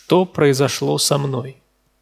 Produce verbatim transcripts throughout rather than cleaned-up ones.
Что произошло со мной?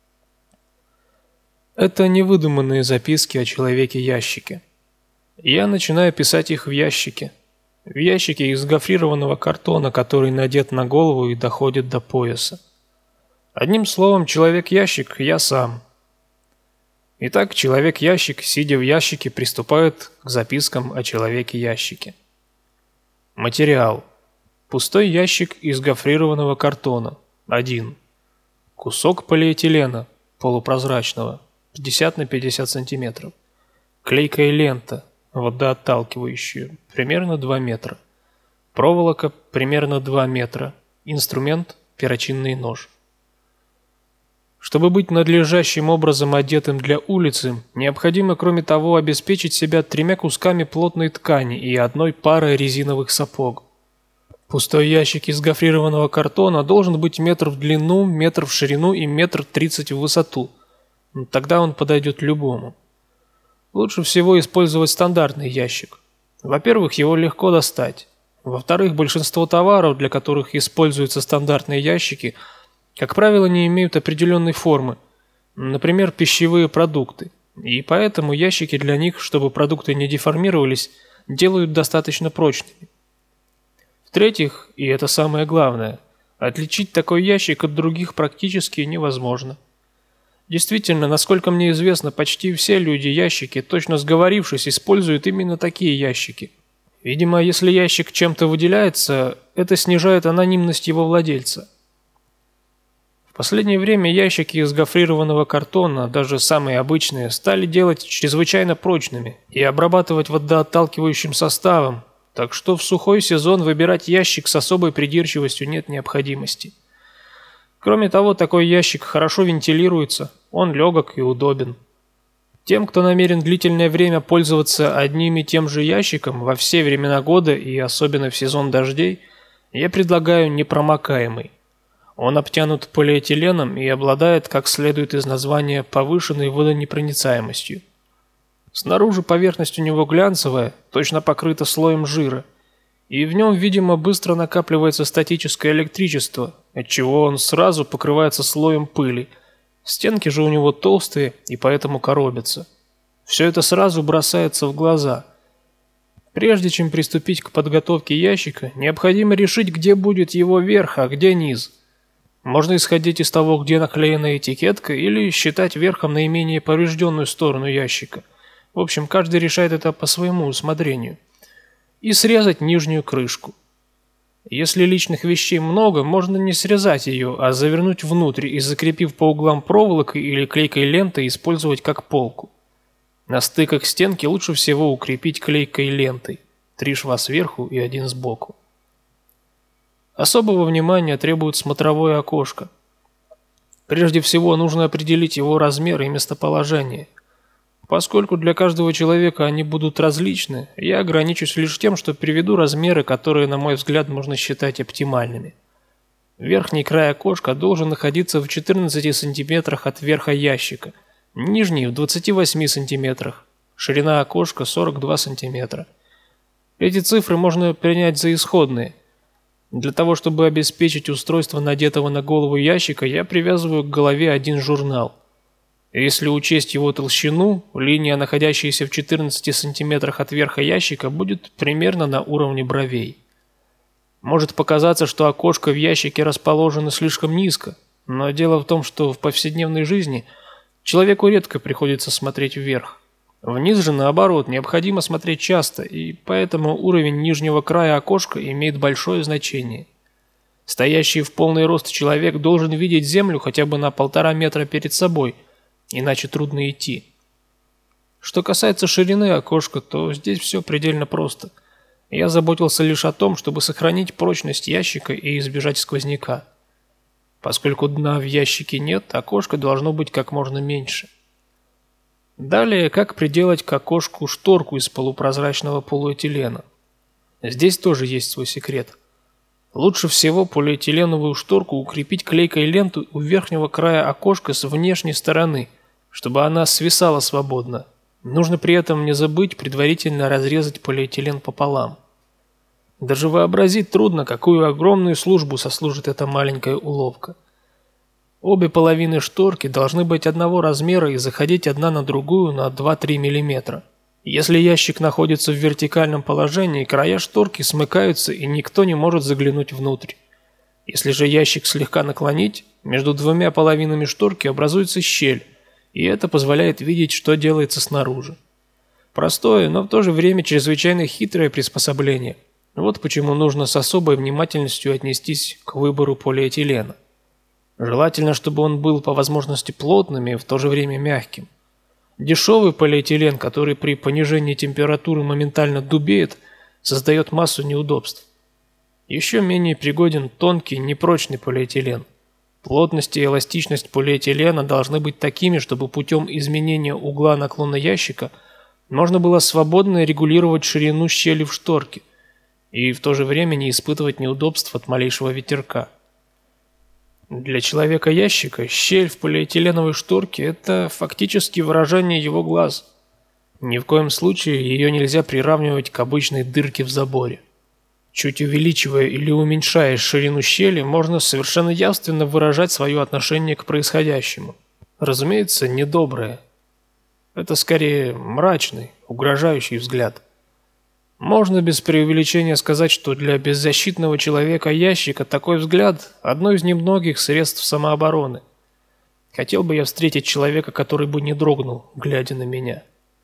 Это невыдуманные записки о человеке-ящике. Я начинаю писать их в ящике. В ящике из гофрированного картона, который надет на голову и доходит до пояса. Одним словом, человек-ящик – я сам. Итак, человек-ящик, сидя в ящике, приступает к запискам о человеке-ящике. Материал. Пустой ящик из гофрированного картона. Один. Кусок полиэтилена, полупрозрачного, пятьдесят на пятьдесят сантиметров. Клейкая лента, водоотталкивающая, примерно два метра. Проволока примерно два метра. Инструмент – перочинный нож. Чтобы быть надлежащим образом одетым для улицы, необходимо, кроме того, обеспечить себя тремя кусками плотной ткани и одной парой резиновых сапог. Пустой ящик из гофрированного картона должен быть метр в длину, метр в ширину и метр тридцать в высоту. Тогда он подойдет любому. Лучше всего использовать стандартный ящик. Во-первых, его легко достать. Во-вторых, большинство товаров, для которых используются стандартные ящики, как правило, не имеют определенной формы, например, пищевые продукты, и поэтому ящики для них, чтобы продукты не деформировались, делают достаточно прочными. В-третьих, и это самое главное, отличить такой ящик от других практически невозможно. Действительно, насколько мне известно, почти все люди-ящики, точно сговорившись, используют именно такие ящики. Видимо, если ящик чем-то выделяется, это снижает анонимность его владельца. В последнее время ящики из гофрированного картона, даже самые обычные, стали делать чрезвычайно прочными и обрабатывать водоотталкивающим составом, так что в сухой сезон выбирать ящик с особой придирчивостью нет необходимости. Кроме того, такой ящик хорошо вентилируется, он легок и удобен. Тем, кто намерен длительное время пользоваться одним и тем же ящиком во все времена года и особенно в сезон дождей, я предлагаю непромокаемый. Он обтянут полиэтиленом и обладает, как следует из названия, повышенной водонепроницаемостью. Снаружи поверхность у него глянцевая, точно покрыта слоем жира, и в нем, видимо, быстро накапливается статическое электричество, отчего он сразу покрывается слоем пыли. Стенки же у него толстые и поэтому коробятся. Все это сразу бросается в глаза. Прежде чем приступить к подготовке ящика, необходимо решить, где будет его верх, а где низ. Можно исходить из того, где наклеена этикетка, или считать верхом наименее поврежденную сторону ящика. В общем, каждый решает это по своему усмотрению. И срезать нижнюю крышку. Если личных вещей много, можно не срезать ее, а завернуть внутрь и, закрепив по углам проволокой или клейкой лентой, использовать как полку. На стыках стенки лучше всего укрепить клейкой лентой. Три шва сверху и один сбоку. Особого внимания требует смотровое окошко. Прежде всего нужно определить его размер и местоположение. Поскольку для каждого человека они будут различны, я ограничусь лишь тем, что приведу размеры, которые, на мой взгляд, можно считать оптимальными. Верхний край окошка должен находиться в четырнадцати сантиметрах от верха ящика, нижний в двадцати восьми сантиметрах, ширина окошка сорок два сантиметра. Эти цифры можно принять за исходные. Для того, чтобы обеспечить устройство надетого на голову ящика, я привязываю к голове один журнал. Если учесть его толщину, линия, находящаяся в четырнадцати сантиметрах от верха ящика, будет примерно на уровне бровей. Может показаться, что окошко в ящике расположено слишком низко, но дело в том, что в повседневной жизни человеку редко приходится смотреть вверх. Вниз же, наоборот, необходимо смотреть часто, и поэтому уровень нижнего края окошка имеет большое значение. Стоящий в полный рост человек должен видеть землю хотя бы на полтора метра перед собой, иначе трудно идти. Что касается ширины окошка, то здесь все предельно просто. Я заботился лишь о том, чтобы сохранить прочность ящика и избежать сквозняка. Поскольку дна в ящике нет, окошко должно быть как можно меньше. Далее, как приделать к окошку шторку из полупрозрачного полиэтилена. Здесь тоже есть свой секрет. Лучше всего полиэтиленовую шторку укрепить клейкой лентой у верхнего края окошка с внешней стороны, чтобы она свисала свободно. Нужно при этом не забыть предварительно разрезать полиэтилен пополам. Даже вообразить трудно, какую огромную службу сослужит эта маленькая уловка. Обе половины шторки должны быть одного размера и заходить одна на другую на два-три миллиметра. Если ящик находится в вертикальном положении, края шторки смыкаются и никто не может заглянуть внутрь. Если же ящик слегка наклонить, между двумя половинами шторки образуется щель, и это позволяет видеть, что делается снаружи. Простое, но в то же время чрезвычайно хитрое приспособление. Вот почему нужно с особой внимательностью отнестись к выбору полиэтилена. Желательно, чтобы он был по возможности плотным и в то же время мягким. Дешевый полиэтилен, который при понижении температуры моментально дубеет, создает массу неудобств. Еще менее пригоден тонкий, непрочный полиэтилен. Плотность и эластичность полиэтилена должны быть такими, чтобы путем изменения угла наклона ящика можно было свободно регулировать ширину щели в шторке и в то же время не испытывать неудобств от малейшего ветерка. Для человека-ящика щель в полиэтиленовой шторке – это фактически выражение его глаз. Ни в коем случае ее нельзя приравнивать к обычной дырке в заборе. Чуть увеличивая или уменьшая ширину щели, можно совершенно явственно выражать свое отношение к происходящему. Разумеется, недоброе. Это скорее мрачный, угрожающий взгляд. Можно без преувеличения сказать, что для беззащитного человека-ящика такой взгляд – одно из немногих средств самообороны. Хотел бы я встретить человека, который бы не дрогнул, глядя на меня.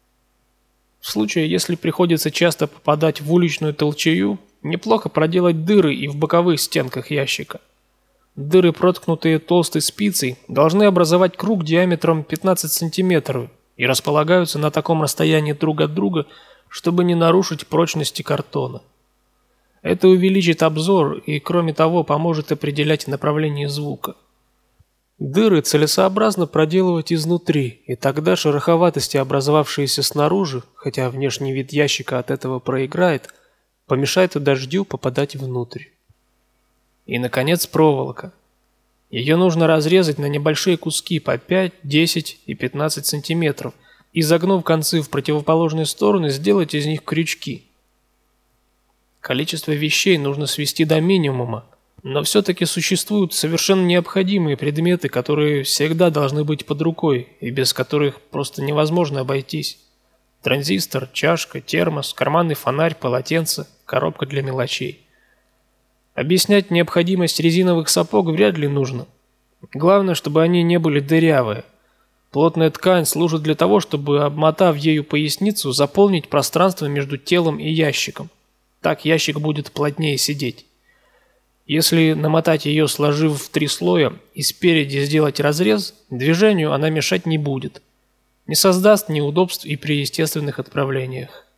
В случае, если приходится часто попадать в уличную толчею, неплохо проделать дыры и в боковых стенках ящика. Дыры, проткнутые толстой спицей, должны образовать круг диаметром пятнадцать сантиметров и располагаются на таком расстоянии друг от друга, чтобы не нарушить прочности картона. Это увеличит обзор и, кроме того, поможет определять направление звука. Дыры целесообразно проделывать изнутри, и тогда шероховатости, образовавшиеся снаружи, хотя внешний вид ящика от этого проиграет, помешает дождю попадать внутрь. И, наконец, проволока. Ее нужно разрезать на небольшие куски по пять, десять и пятнадцать сантиметров, и, загнув концы в противоположные стороны, сделать из них крючки. Количество вещей нужно свести до минимума, но все-таки существуют совершенно необходимые предметы, которые всегда должны быть под рукой и без которых просто невозможно обойтись. Транзистор, чашка, термос, карманный фонарь, полотенце, коробка для мелочей. Объяснять необходимость резиновых сапог вряд ли нужно. Главное, чтобы они не были дырявые. Плотная ткань служит для того, чтобы, обмотав ею поясницу, заполнить пространство между телом и ящиком. Так ящик будет плотнее сидеть. Если намотать ее, сложив в три слоя, и спереди сделать разрез, движению она мешать не будет. Не создаст неудобств и при естественных отправлениях.